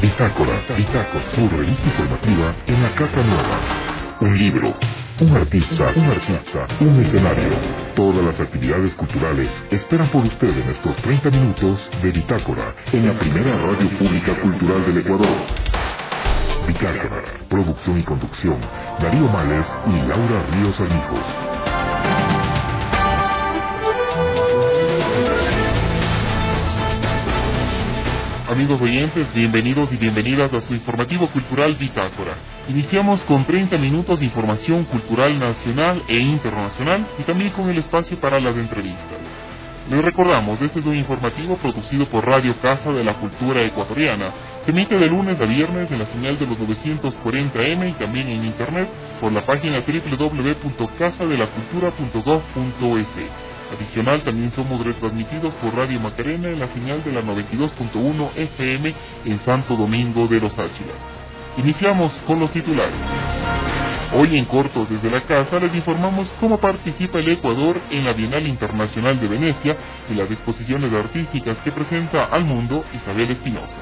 Bitácora, su revista informativa en la Casa Nueva. Un libro, un artista, un escenario. Todas las actividades culturales esperan por usted en estos 30 minutos de Bitácora, en la primera radio pública cultural del Ecuador. Bitácora, producción y conducción, Darío Males y Laura Ríos Armijo. Amigos oyentes, bienvenidos y bienvenidas a su informativo cultural Bitácora. Iniciamos con 30 minutos de información cultural nacional e internacional y también con el espacio para las entrevistas. Les recordamos, este es un informativo producido por Radio Casa de la Cultura Ecuatoriana. Se emite de lunes a viernes en la señal de los 940M y también en internet por la página www.casadelacultura.gov.es. Adicional, también somos retransmitidos por Radio Macarena en la señal de la 92.1 FM en Santo Domingo de los Áchilas. Iniciamos con los titulares. Hoy en Cortos desde la Casa les informamos cómo participa el Ecuador en la Bienal Internacional de Venecia y las exposiciones artísticas que presenta al mundo Isabel Espinosa.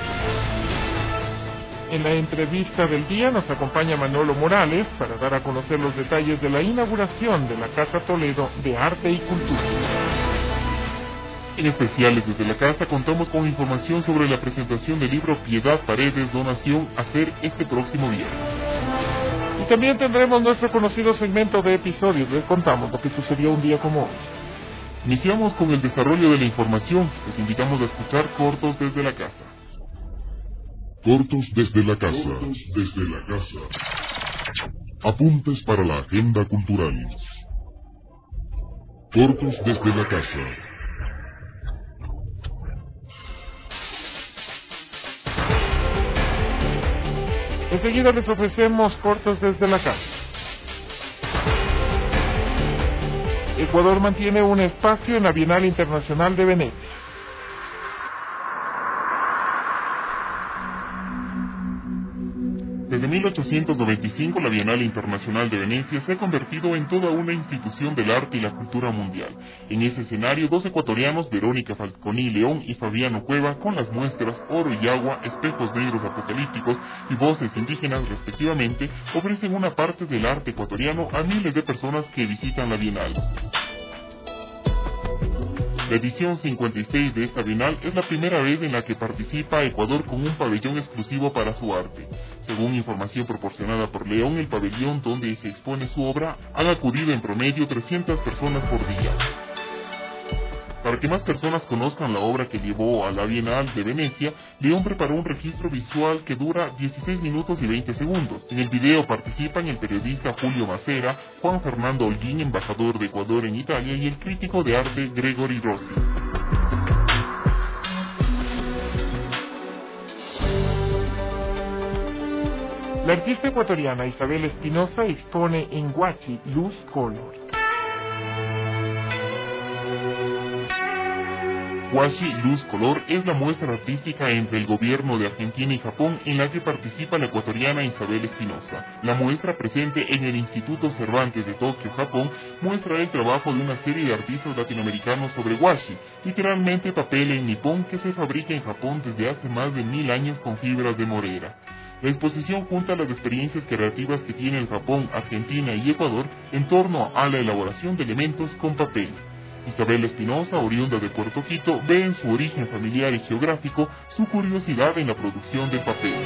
En la entrevista del día nos acompaña Manolo Morales para dar a conocer los detalles de la inauguración de la Casa Toledo de Arte y Cultura. En especiales desde la Casa contamos con información sobre la presentación del libro Piedad Paredes Donación a hacer este próximo viernes. Y también tendremos nuestro conocido segmento de episodios. Les contamos lo que sucedió un día como hoy. Iniciamos con el desarrollo de la información. Les invitamos a escuchar Cortos desde la Casa. Cortos desde la Casa. Apuntes para la agenda cultural. Cortos desde la Casa. Enseguida les ofrecemos Cortos desde la Casa. Ecuador mantiene un espacio en la Bienal Internacional de Venecia. Desde 1895, la Bienal Internacional de Venecia se ha convertido en toda una institución del arte y la cultura mundial. En ese escenario, dos ecuatorianos, Verónica Falconi León y Fabiano Cueva, con las muestras Oro y Agua, Espejos Negros Apocalípticos y Voces Indígenas, respectivamente, ofrecen una parte del arte ecuatoriano a miles de personas que visitan la Bienal. La edición 56 de esta Bienal es la primera vez en la que participa Ecuador con un pabellón exclusivo para su arte. Según información proporcionada por León, el pabellón donde se expone su obra han acudido en promedio 300 personas por día. Para que más personas conozcan la obra que llevó a la Bienal de Venecia, León preparó un registro visual que dura 16 minutos y 20 segundos. En el video participan el periodista Julio Macera, Juan Fernando Holguín, embajador de Ecuador en Italia, y el crítico de arte Gregory Rossi. La artista ecuatoriana Isabel Espinosa expone en Huachi Luz Color. Huachi Luz Color es la muestra artística entre el gobierno de Argentina y Japón en la que participa la ecuatoriana Isabel Espinosa. La muestra presente en el Instituto Cervantes de Tokio, Japón, muestra el trabajo de una serie de artistas latinoamericanos sobre washi, literalmente papel en nipón que se fabrica en Japón desde hace más de 1000 años con fibras de morera. La exposición junta las experiencias creativas que tiene el Japón, Argentina y Ecuador en torno a la elaboración de elementos con papel. Isabel Espinosa, oriunda de Puerto Quito, ve en su origen familiar y geográfico su curiosidad en la producción del papel.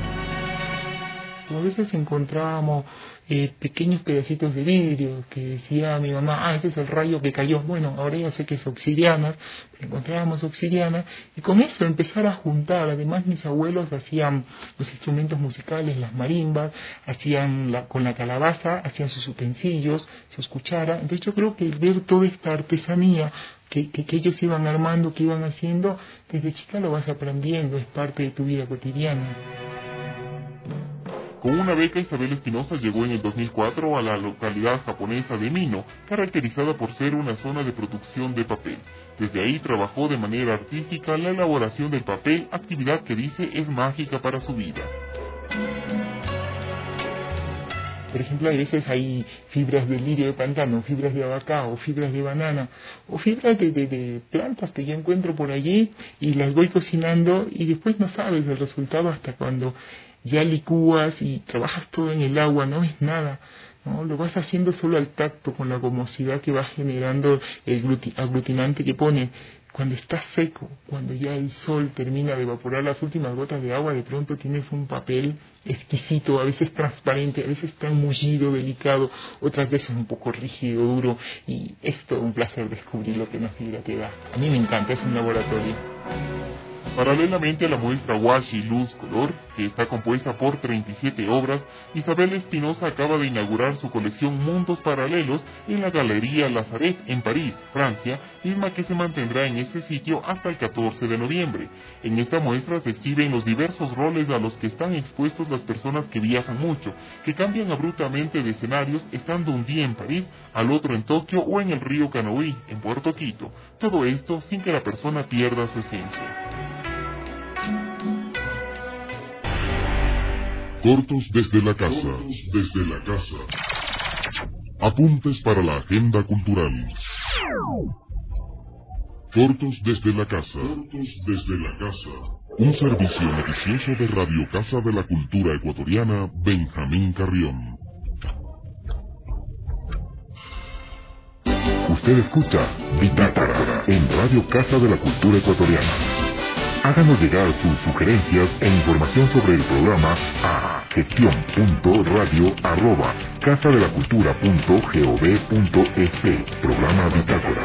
A veces encontrábamos pequeños pedacitos de vidrio que decía mi mamá, ese es el rayo que cayó. Bueno, ahora ya sé que es obsidiana, pero encontrábamos obsidiana y con eso empezar a juntar. Además mis abuelos hacían los instrumentos musicales, las marimbas, con la calabaza, hacían sus utensilios, sus cucharas. Entonces yo creo que ver toda esta artesanía que ellos iban armando, que iban haciendo, desde chica lo vas aprendiendo, es parte de tu vida cotidiana. Con una beca, Isabel Espinosa llegó en el 2004 a la localidad japonesa de Mino, caracterizada por ser una zona de producción de papel. Desde ahí trabajó de manera artística la elaboración del papel, actividad que dice es mágica para su vida. Por ejemplo, a veces hay fibras de lirio de pantano, fibras de abacao, fibras de banana, o fibras de plantas que yo encuentro por allí y las voy cocinando y después no sabes el resultado hasta cuando ya licúas y trabajas todo en el agua, no es nada. ¿No? Lo vas haciendo solo al tacto, con la gomosidad que va generando el aglutinante que pone. Cuando está seco, cuando ya el sol termina de evaporar las últimas gotas de agua, de pronto tienes un papel exquisito, a veces transparente, a veces tan mullido, delicado, otras veces un poco rígido, duro, y es todo un placer descubrir lo que una fibra te da. A mí me encanta, es un laboratorio. Paralelamente a la muestra Washi Luz Color, que está compuesta por 37 obras, Isabel Espinosa acaba de inaugurar su colección Mundos Paralelos en la Galería Lazaret en París, Francia, misma que se mantendrá en ese sitio hasta el 14 de noviembre. En esta muestra se exhiben los diversos roles a los que están expuestos las personas que viajan mucho, que cambian abruptamente de escenarios estando un día en París, al otro en Tokio o en el río Canoí, en Puerto Quito. Todo esto sin que la persona pierda su esencia. Cortos desde la casa. Apuntes para la agenda cultural. Cortos desde la casa. Un servicio noticioso de Radio Casa de la Cultura Ecuatoriana, Benjamín Carrión. Usted escucha Bitácora en Radio Casa de la Cultura Ecuatoriana. Háganos llegar sus sugerencias e información sobre el programa a gestión.radio@casadelacultura.gov.es. Programa Bitácora.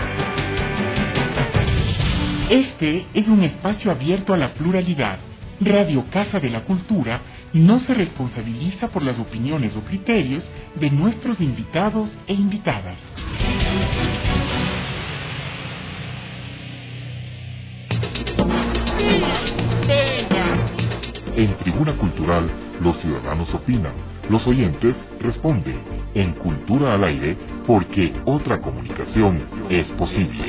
Este es un espacio abierto a la pluralidad. Radio Casa de la Cultura no se responsabiliza por las opiniones o criterios de nuestros invitados e invitadas. En Tribuna Cultural, los ciudadanos opinan, los oyentes responden. En Cultura al Aire, porque otra comunicación es posible.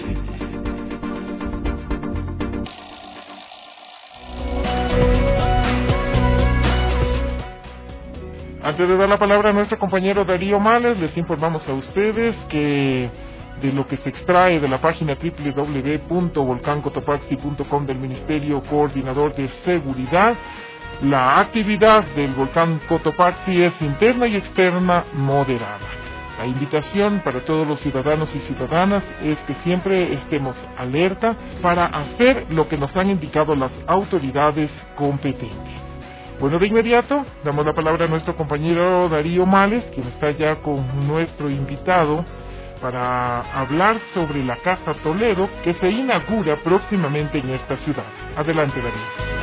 Antes de dar la palabra a nuestro compañero Darío Males, les informamos a ustedes que de lo que se extrae de la página www.volcancotopaxi.com del Ministerio Coordinador de Seguridad, la actividad del volcán Cotopaxi es interna y externa moderada. La invitación para todos los ciudadanos y ciudadanas es que siempre estemos alerta para hacer lo que nos han indicado las autoridades competentes. Bueno, de inmediato damos la palabra a nuestro compañero Darío Males, quien está ya con nuestro invitado para hablar sobre la Casa Toledo, que se inaugura próximamente en esta ciudad. Adelante, Darío.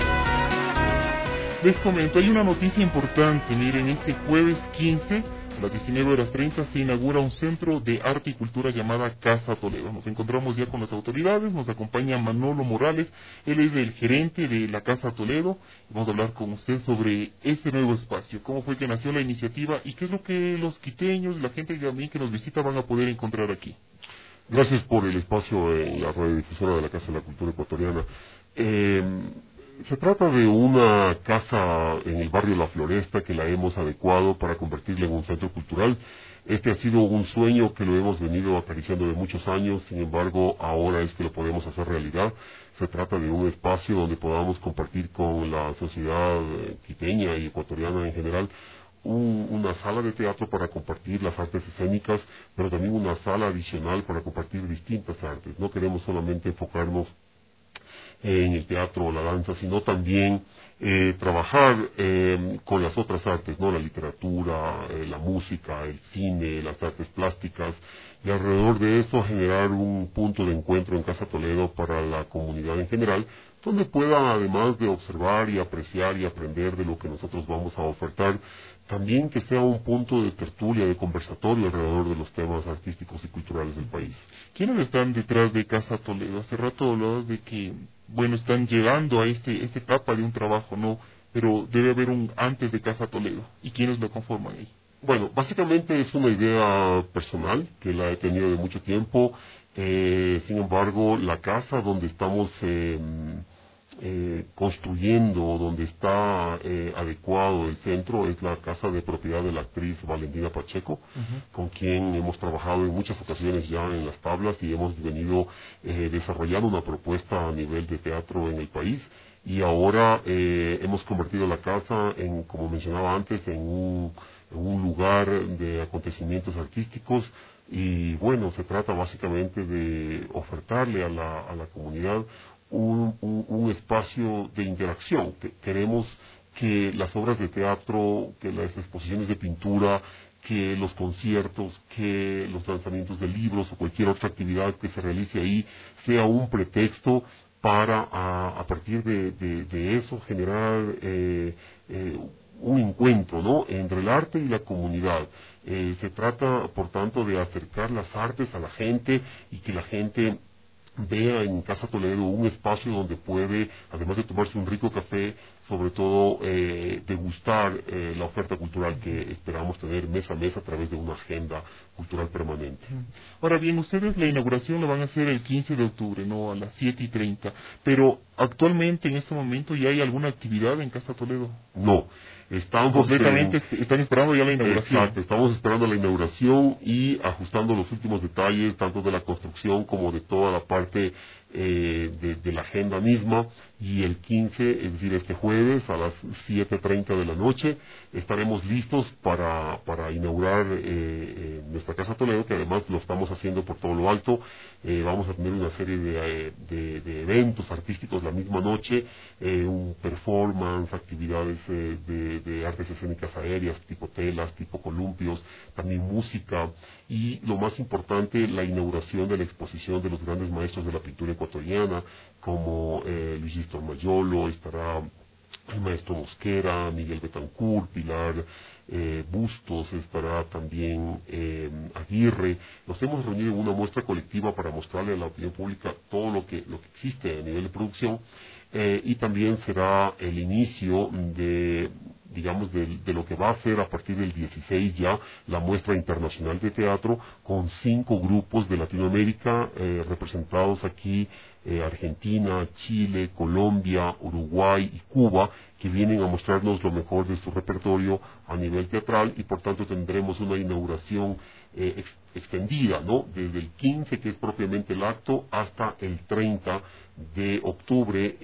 Les comento, hay una noticia importante. Miren, este jueves 15, a las 19:30, se inaugura un centro de arte y cultura llamada Casa Toledo. Nos encontramos ya con las autoridades, nos acompaña Manolo Morales, él es el gerente de la Casa Toledo. Vamos a hablar con usted sobre este nuevo espacio, cómo fue que nació la iniciativa y qué es lo que los quiteños, la gente también que nos visita van a poder encontrar aquí. Gracias por el espacio en la radiodifusora de la Casa de la Cultura Ecuatoriana. Se trata de una casa en el barrio La Floresta que la hemos adecuado para convertirla en un centro cultural. Este ha sido un sueño que lo hemos venido acariciando de muchos años, sin embargo ahora es que lo podemos hacer realidad. Se trata de un espacio donde podamos compartir con la sociedad quiteña y ecuatoriana en general una sala de teatro para compartir las artes escénicas, pero también una sala adicional para compartir distintas artes. No queremos solamente enfocarnos en el teatro o la danza, sino también trabajar con las otras artes, ¿no? La literatura, la música, el cine, las artes plásticas, y alrededor de eso generar un punto de encuentro en Casa Toledo para la comunidad en general, donde puedan, además de observar y apreciar y aprender de lo que nosotros vamos a ofertar, también que sea un punto de tertulia, de conversatorio alrededor de los temas artísticos y culturales del país. ¿Quiénes están detrás de Casa Toledo? Hace rato hablabas de que, bueno, están llegando a esta etapa de un trabajo, ¿no? Pero debe haber un antes de Casa Toledo. ¿Y quiénes lo conforman ahí? Bueno, básicamente es una idea personal que la he tenido de mucho tiempo. Sin embargo, la casa donde estamos construyendo, donde está adecuado el centro, es la casa de propiedad de la actriz Valentina Pacheco, con quien hemos trabajado en muchas ocasiones ya en las tablas y hemos venido desarrollando una propuesta a nivel de teatro en el país. Y ahora hemos convertido la casa en, como mencionaba antes, en un lugar de acontecimientos artísticos. Y bueno, se trata básicamente de ofertarle a la comunidad un espacio de interacción. Queremos que las obras de teatro, que las exposiciones de pintura, que los conciertos, que los lanzamientos de libros o cualquier otra actividad que se realice ahí sea un pretexto para a partir de eso generar un encuentro, ¿no?, entre el arte y la comunidad. Se trata, por tanto, de acercar las artes a la gente y que la gente vea en Casa Toledo un espacio donde puede, además de tomarse un rico café, sobre todo degustar la oferta cultural que esperamos tener mes a mes a través de una agenda cultural permanente. Ahora bien, ustedes la inauguración la van a hacer el 15 de octubre, ¿no?, a las 7:30, pero actualmente en este momento ya hay alguna actividad en Casa Toledo. No. Estamos completamente están esperando ya la inauguración. Exacto, estamos esperando la inauguración y ajustando los últimos detalles, tanto de la construcción como de toda la parte de la agenda misma. Y el 15, es decir, este jueves a las 7:30 de la noche, estaremos listos para inaugurar nuestra Casa Toledo, que además lo estamos haciendo por todo lo alto. Vamos a tener una serie de eventos artísticos la misma noche, un performance, actividades de artes escénicas aéreas, tipo telas, tipo columpios, también música, y lo más importante, la inauguración de la exposición de los grandes maestros de la pintura ecuatoriana, como Luis Gistor Mayolo, estará el maestro Mosquera, Miguel Betancourt, Pilar Bustos, estará también Aguirre. Nos hemos reunido en una muestra colectiva para mostrarle a la opinión pública todo lo que existe a nivel de producción, y también será el inicio de lo que va a ser a partir del 16 ya la muestra internacional de teatro, con 5 grupos de Latinoamérica representados aquí, Argentina, Chile, Colombia, Uruguay y Cuba, que vienen a mostrarnos lo mejor de su repertorio a nivel teatral, y por tanto tendremos una inauguración extendida, ¿no?, desde el 15, que es propiamente el acto, hasta el 30 de octubre,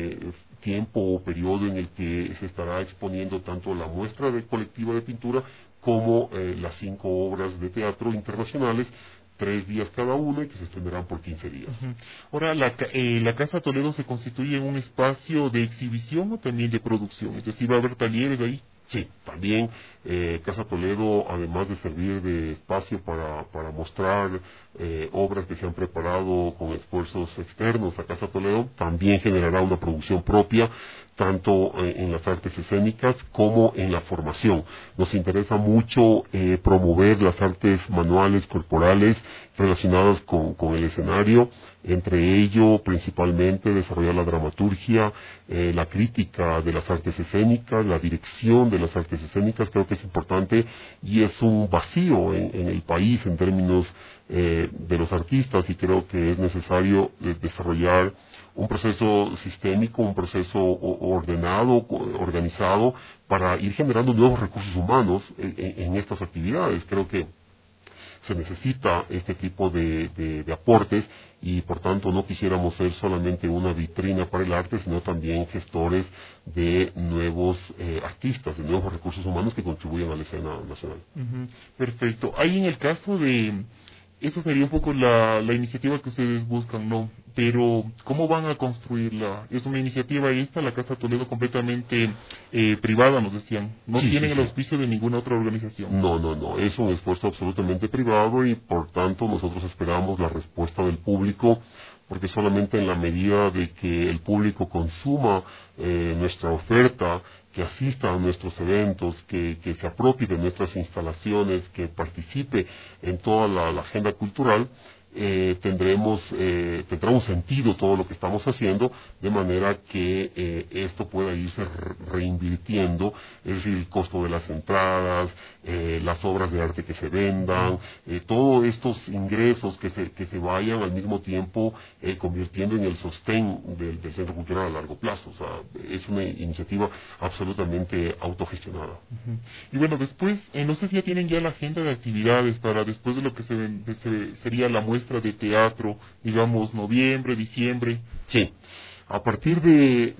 tiempo o periodo en el que se estará exponiendo tanto la muestra colectiva de pintura como las 5 obras de teatro internacionales, 3 días cada una, y que se extenderán por 15 días. Ahora, ¿la Casa Toledo se constituye en un espacio de exhibición o también de producción? Es decir, ¿va a haber talleres ahí? Sí, también Casa Toledo, además de servir de espacio para mostrar obras que se han preparado con esfuerzos externos a Casa Toledo, también generará una producción propia, tanto en las artes escénicas como en la formación. Nos interesa mucho promover las artes manuales, corporales, relacionadas con el escenario, entre ello principalmente desarrollar la dramaturgia, la crítica de las artes escénicas, la dirección de las artes escénicas. Creo que es importante y es un vacío en el país en términos de los artistas, y creo que es necesario desarrollar un proceso sistémico, un proceso ordenado, organizado, para ir generando nuevos recursos humanos en estas actividades. Creo que se necesita este tipo de aportes, y por tanto no quisiéramos ser solamente una vitrina para el arte, sino también gestores de nuevos artistas, de nuevos recursos humanos que contribuyan a la escena nacional. Perfecto. Ahí en el caso de... Eso sería un poco la iniciativa que ustedes buscan, ¿no? Pero, ¿cómo van a construirla? Es una iniciativa esta, la Casa Toledo, completamente privada, nos decían. No tienen el auspicio de ninguna otra organización. No. Es un esfuerzo absolutamente privado, y por tanto nosotros esperamos la respuesta del público, porque solamente en la medida de que el público consuma nuestra oferta, que asista a nuestros eventos, que se apropie de nuestras instalaciones, que participe en toda la agenda cultural, tendrá un sentido todo lo que estamos haciendo, de manera que esto pueda irse reinvirtiendo, es decir, el costo de las entradas, las obras de arte que se vendan, todos estos ingresos que se vayan al mismo tiempo convirtiendo en el sostén del Centro Cultural a largo plazo. O sea, es una iniciativa absolutamente autogestionada. Y bueno, después, no sé si ya tienen ya la agenda de actividades para después de lo que sería la muestra de teatro, digamos, noviembre, diciembre. Sí. A partir del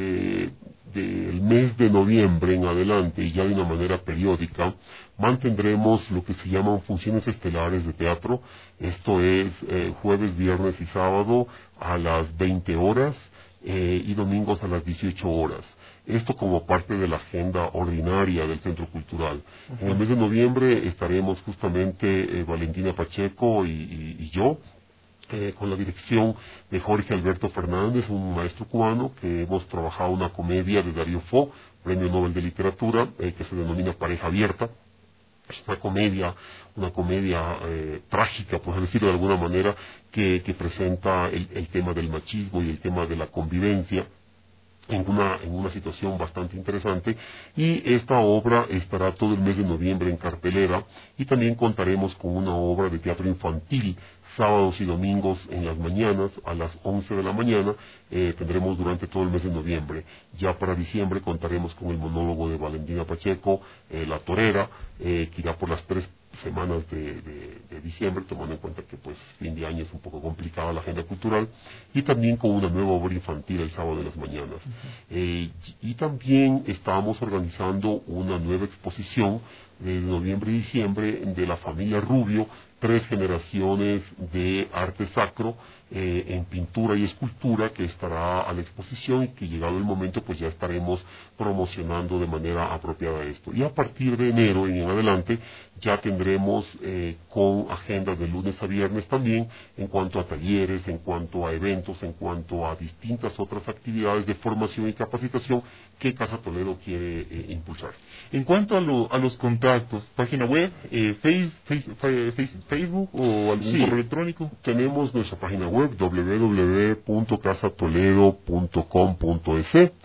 mes de noviembre en adelante, y ya de una manera periódica, mantendremos lo que se llaman funciones estelares de teatro. Esto es jueves, viernes y sábado a las 20 horas y domingos a las 18 horas. Esto como parte de la agenda ordinaria del Centro Cultural. En el mes de noviembre estaremos justamente Valentina Pacheco y yo, con la dirección de Jorge Alberto Fernández, un maestro cubano, que hemos trabajado una comedia de Darío Fo, Premio Nobel de Literatura, que se denomina Pareja Abierta. Es una comedia trágica, por decirlo de alguna manera, que presenta el tema del machismo y el tema de la convivencia en una situación bastante interesante, y esta obra estará todo el mes de noviembre en cartelera, y también contaremos con una obra de teatro infantil sábados y domingos en las mañanas a las 11 de la mañana. Tendremos durante todo el mes de noviembre. Ya para diciembre contaremos con el monólogo de Valentina Pacheco, La Torera, que irá por las 3 semanas de diciembre, tomando en cuenta que pues fin de año es un poco complicada la agenda cultural, y también con una nueva obra infantil el sábado de las mañanas. Y también estamos organizando una nueva exposición de noviembre y diciembre de la familia Rubio, 3 generaciones de arte sacro en pintura y escultura, que estará a la exposición, y que llegado el momento pues ya estaremos promocionando de manera apropiada esto. Y a partir de enero en adelante ya tendremos con agenda de lunes a viernes también, en cuanto a talleres, en cuanto a eventos, en cuanto a distintas otras actividades de formación y capacitación que Casa Toledo quiere impulsar. En cuanto a los contactos, página web, Facebook o algún correo electrónico. Tenemos nuestra página web www.casatoledo.com.es.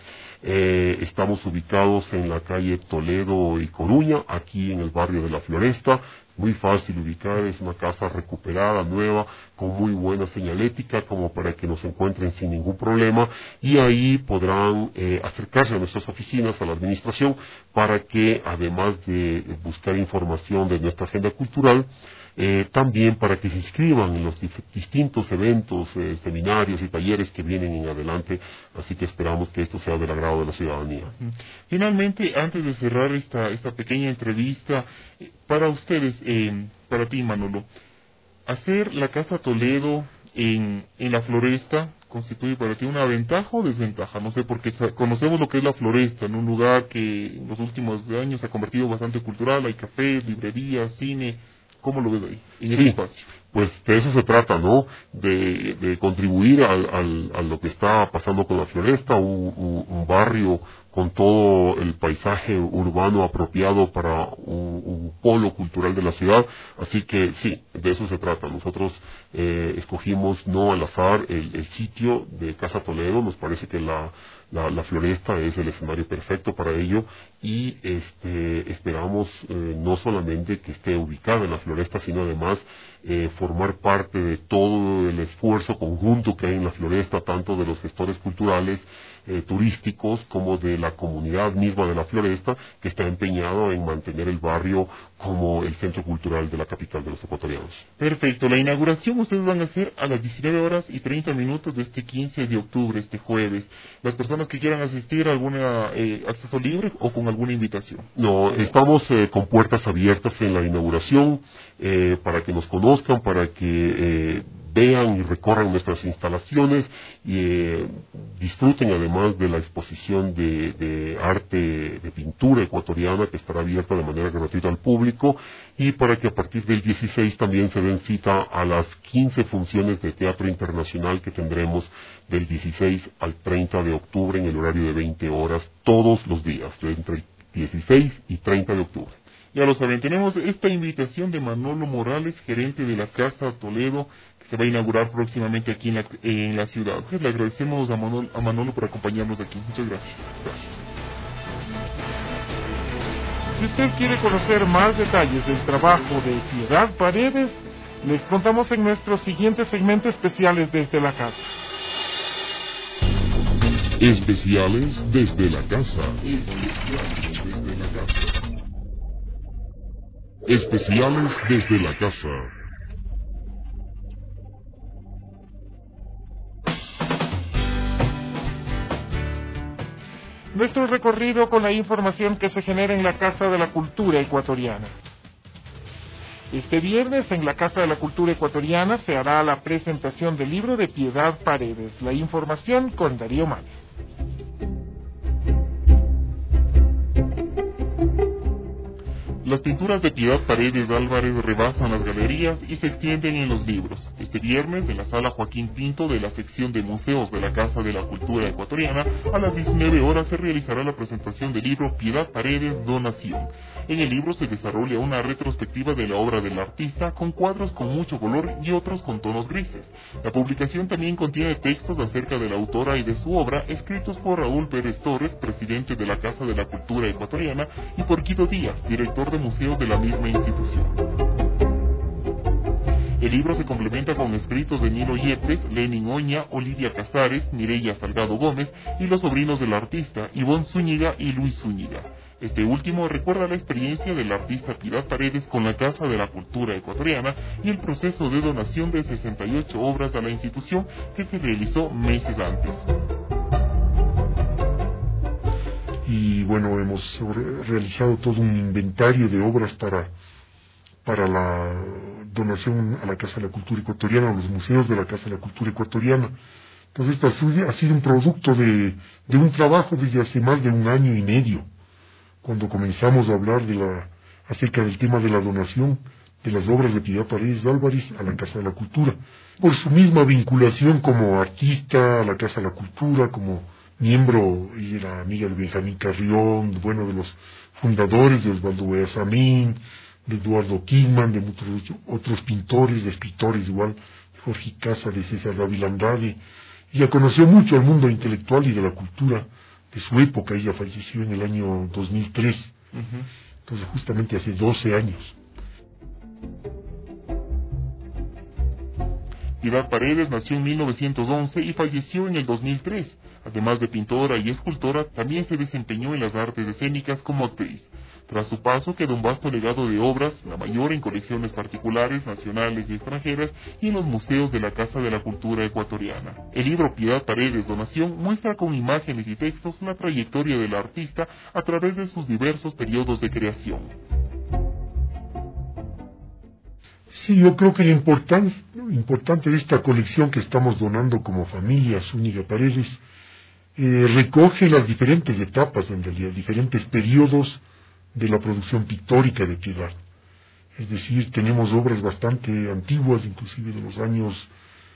Estamos ubicados en la calle Toledo y Coruña, aquí en el barrio de La Floresta. Es muy fácil ubicar, es una casa recuperada, nueva, con muy buena señalética, como para que nos encuentren sin ningún problema, y ahí podrán acercarse a nuestras oficinas, a la administración, para que además de buscar información de nuestra agenda cultural, también para que se inscriban en los distintos eventos, seminarios y talleres que vienen en adelante, así que esperamos que esto sea del agrado de la ciudadanía. Finalmente, antes de cerrar esta pequeña entrevista, para ustedes, para ti Manolo, hacer la Casa Toledo en la Floresta constituye para ti una ventaja o desventaja, no sé, porque conocemos lo que es la Floresta, en un lugar que en los últimos años se ha convertido bastante cultural, hay cafés, librerías, cine. ¿Cómo lo ves ahí, en ese espacio? Pues de eso se trata, ¿no? De contribuir a lo que está pasando con la Floresta, un barrio con todo el paisaje urbano apropiado para un polo cultural de la ciudad. Así que sí, de eso se trata. Nosotros escogimos no al azar el sitio de Casa Toledo. Nos parece que la Floresta es el escenario perfecto para ello, y esperamos no solamente que esté ubicada en la Floresta, sino además formar parte de todo el esfuerzo conjunto que hay en la Floresta, tanto de los gestores culturales, turísticos, como de la comunidad misma de la Floresta, que está empeñado en mantener el barrio como el centro cultural de la capital de los ecuatorianos. Perfecto. La inauguración ustedes van a hacer a las 19:30 de este 15 de octubre, este jueves. Las personas que quieran asistir, ¿alguna acceso libre o con alguna invitación? No, estamos con puertas abiertas en la inauguración, para que nos conozcan, para que vean y recorran nuestras instalaciones y disfruten además de la exposición de arte, de pintura ecuatoriana, que estará abierta de manera gratuita al público, y para que a partir del 16 también se den cita a las 15 funciones de teatro internacional que tendremos del 16 al 30 de octubre en el horario de 20 horas todos los días, entre el 16 y 30 de octubre. Ya lo saben, tenemos esta invitación de Manolo Morales, gerente de la Casa Toledo, que se va a inaugurar próximamente aquí en la ciudad. Pues le agradecemos a Manolo por acompañarnos aquí. Muchas gracias. Si usted quiere conocer más detalles del trabajo de Piedad Paredes, les contamos en nuestro siguiente segmento especiales desde la casa. Especiales desde la casa. Especiales desde la casa. Especiales desde la casa. Nuestro recorrido con la información que se genera en la Casa de la Cultura Ecuatoriana. Este viernes en la Casa de la Cultura Ecuatoriana se hará la presentación del libro de Piedad Paredes. La información con Darío Márquez. Las pinturas de Piedad Paredes Álvarez rebasan las galerías y se extienden en los libros. Este viernes, en la Sala Joaquín Pinto de la sección de museos de la Casa de la Cultura Ecuatoriana, a las 19 horas se realizará la presentación del libro Piedad Paredes Donación. En el libro se desarrolla una retrospectiva de la obra del artista, con cuadros con mucho color y otros con tonos grises. La publicación también contiene textos acerca de la autora y de su obra, escritos por Raúl Pérez Torres, presidente de la Casa de la Cultura Ecuatoriana, y por Guido Díaz, director de museos de la misma institución. El libro se complementa con escritos de Nilo Yepes, Lenin Oña, Olivia Casares, Mireya Salgado Gómez y los sobrinos del artista, Ivonne Zúñiga y Luis Zúñiga. Este último recuerda la experiencia del artista Piedad Paredes con la Casa de la Cultura Ecuatoriana y el proceso de donación de 68 obras a la institución que se realizó meses antes. Y bueno, hemos realizado todo un inventario de obras para la donación a la Casa de la Cultura Ecuatoriana, a los museos de la Casa de la Cultura Ecuatoriana. Entonces esto ha sido un producto de un trabajo desde hace más de 1 año y medio, cuando comenzamos a hablar acerca del tema de la donación de las obras de Piedad Paredes Álvarez a la Casa de la Cultura, por su misma vinculación como artista a la Casa de la Cultura, como miembro y era amiga de Benjamín Carrión, bueno, de los fundadores de Osvaldo Beasamín, de Eduardo Kingman, de muchos otros pintores, de escritores igual, de Jorge Casa, de César Dávila Andrade. Ella conoció mucho al mundo intelectual y de la cultura de su época. Ella falleció en el año 2003, entonces justamente hace 12 años. Piedad Paredes nació en 1911 y falleció en el 2003. Además de pintora y escultora, también se desempeñó en las artes escénicas como actriz. Tras su paso quedó un vasto legado de obras, la mayor en colecciones particulares, nacionales y extranjeras, y en los museos de la Casa de la Cultura Ecuatoriana. El libro Piedad Paredes Donación muestra con imágenes y textos la trayectoria del artista a través de sus diversos periodos de creación. Sí, yo creo que lo importante de esta colección que estamos donando como familia Zúñiga Paredes recoge las diferentes etapas, en realidad, diferentes periodos de la producción pictórica de Piedad. Es decir, tenemos obras bastante antiguas, inclusive de los años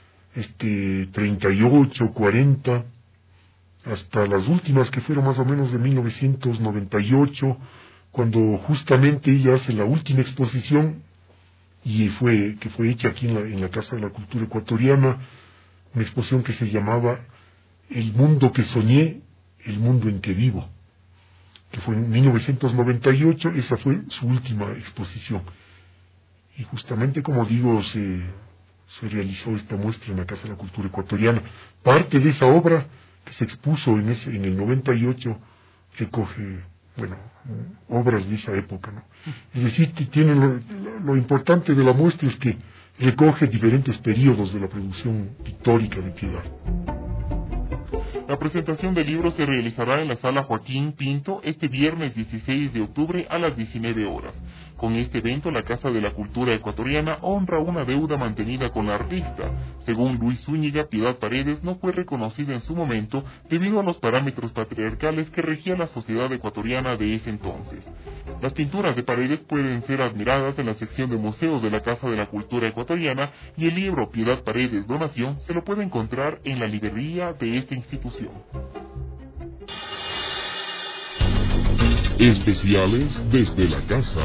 38, 40, hasta las últimas que fueron más o menos de 1998, cuando justamente ella hace la última exposición que fue hecha aquí en la Casa de la Cultura Ecuatoriana, una exposición que se llamaba El mundo que soñé, el mundo en que vivo, que fue en 1998, esa fue su última exposición. Y justamente, como digo, se realizó esta muestra en la Casa de la Cultura Ecuatoriana. Parte de esa obra que se expuso en el 98 recoge, bueno, obras de esa época, ¿no? Es decir, que tiene lo importante de la muestra es que recoge diferentes periodos de la producción pictórica de Piedad. La presentación del libro se realizará en la Sala Joaquín Pinto este viernes 16 de octubre a las 19 horas. Con este evento, la Casa de la Cultura Ecuatoriana honra una deuda mantenida con la artista. Según Luis Zúñiga, Piedad Paredes no fue reconocida en su momento debido a los parámetros patriarcales que regían la sociedad ecuatoriana de ese entonces. Las pinturas de Paredes pueden ser admiradas en la sección de museos de la Casa de la Cultura Ecuatoriana y el libro Piedad Paredes Donación se lo puede encontrar en la librería de esta institución. Especiales desde la casa.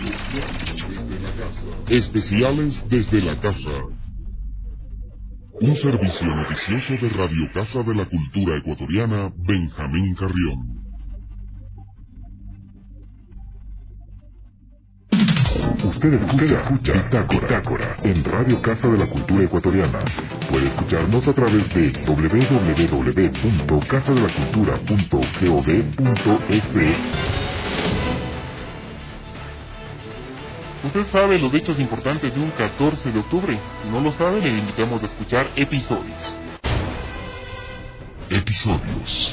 Especiales desde la casa. Un servicio noticioso de Radio Casa de la Cultura Ecuatoriana, Benjamín Carrión. Usted escucha Bitácora en Radio Casa de la Cultura Ecuatoriana. Puede escucharnos a través de www.casadelacultura.gov.es. Usted sabe los hechos importantes de un 14 de octubre. Si no lo sabe, le invitamos a escuchar episodios. Episodios.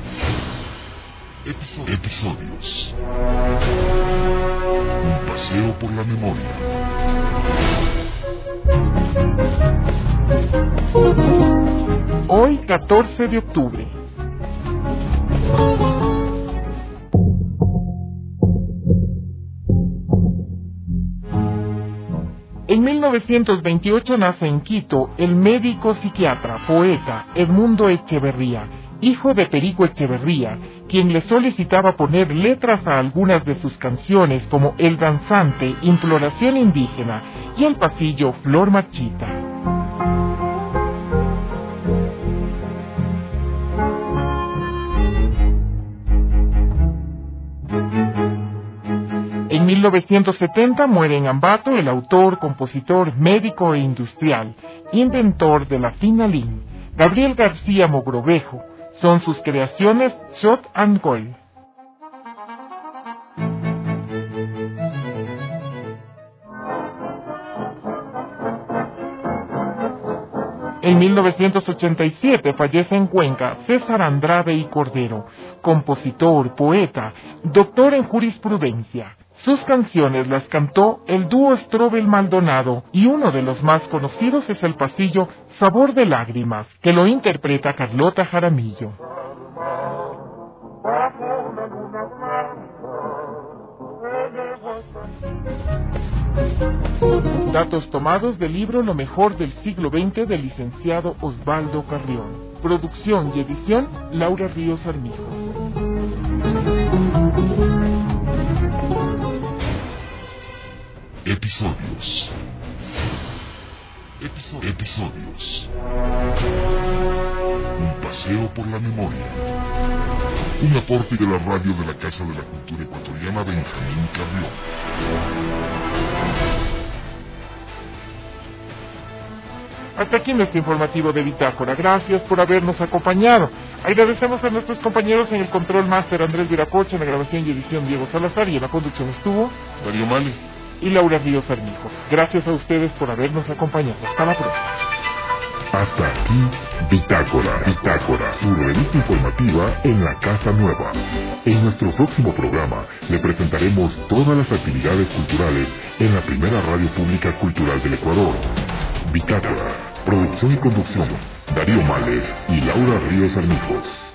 Un paseo por la memoria. Hoy, 14 de octubre. En 1928 nace en Quito el médico psiquiatra, poeta Edmundo Echeverría, hijo de Perico Echeverría, quien le solicitaba poner letras a algunas de sus canciones como El Danzante, Imploración Indígena y El Pasillo, Flor Marchita. En 1970 muere en Ambato el autor, compositor, médico e industrial, inventor de la finalín, Gabriel García Mogrovejo. Son sus creaciones Shot and Gold. En 1987 fallece en Cuenca César Andrade y Cordero, compositor, poeta, doctor en jurisprudencia. Sus canciones las cantó el dúo Strobel Maldonado y uno de los más conocidos es el pasillo Sabor de Lágrimas, que lo interpreta Carlota Jaramillo. Datos tomados del libro Lo mejor del siglo XX del licenciado Osvaldo Carrión. Producción y edición Laura Ríos Armijos. Episodios. Un paseo por la memoria. Un aporte de la radio de la Casa de la Cultura Ecuatoriana, Benjamín Carrión. Hasta aquí nuestro informativo de Bitácora. Gracias por habernos acompañado. Agradecemos a nuestros compañeros en el Control Máster Andrés Viracocha, en la grabación y edición Diego Salazar, y en la conducción estuvo Darío Males y Laura Ríos Armijos. Gracias a ustedes por habernos acompañado. Hasta la próxima. Hasta aquí Bitácora, su revista informativa en la Casa Nueva. En nuestro próximo programa le presentaremos todas las actividades culturales en la primera radio pública cultural del Ecuador. Bitácora, producción y conducción, Darío Males y Laura Ríos Armijos.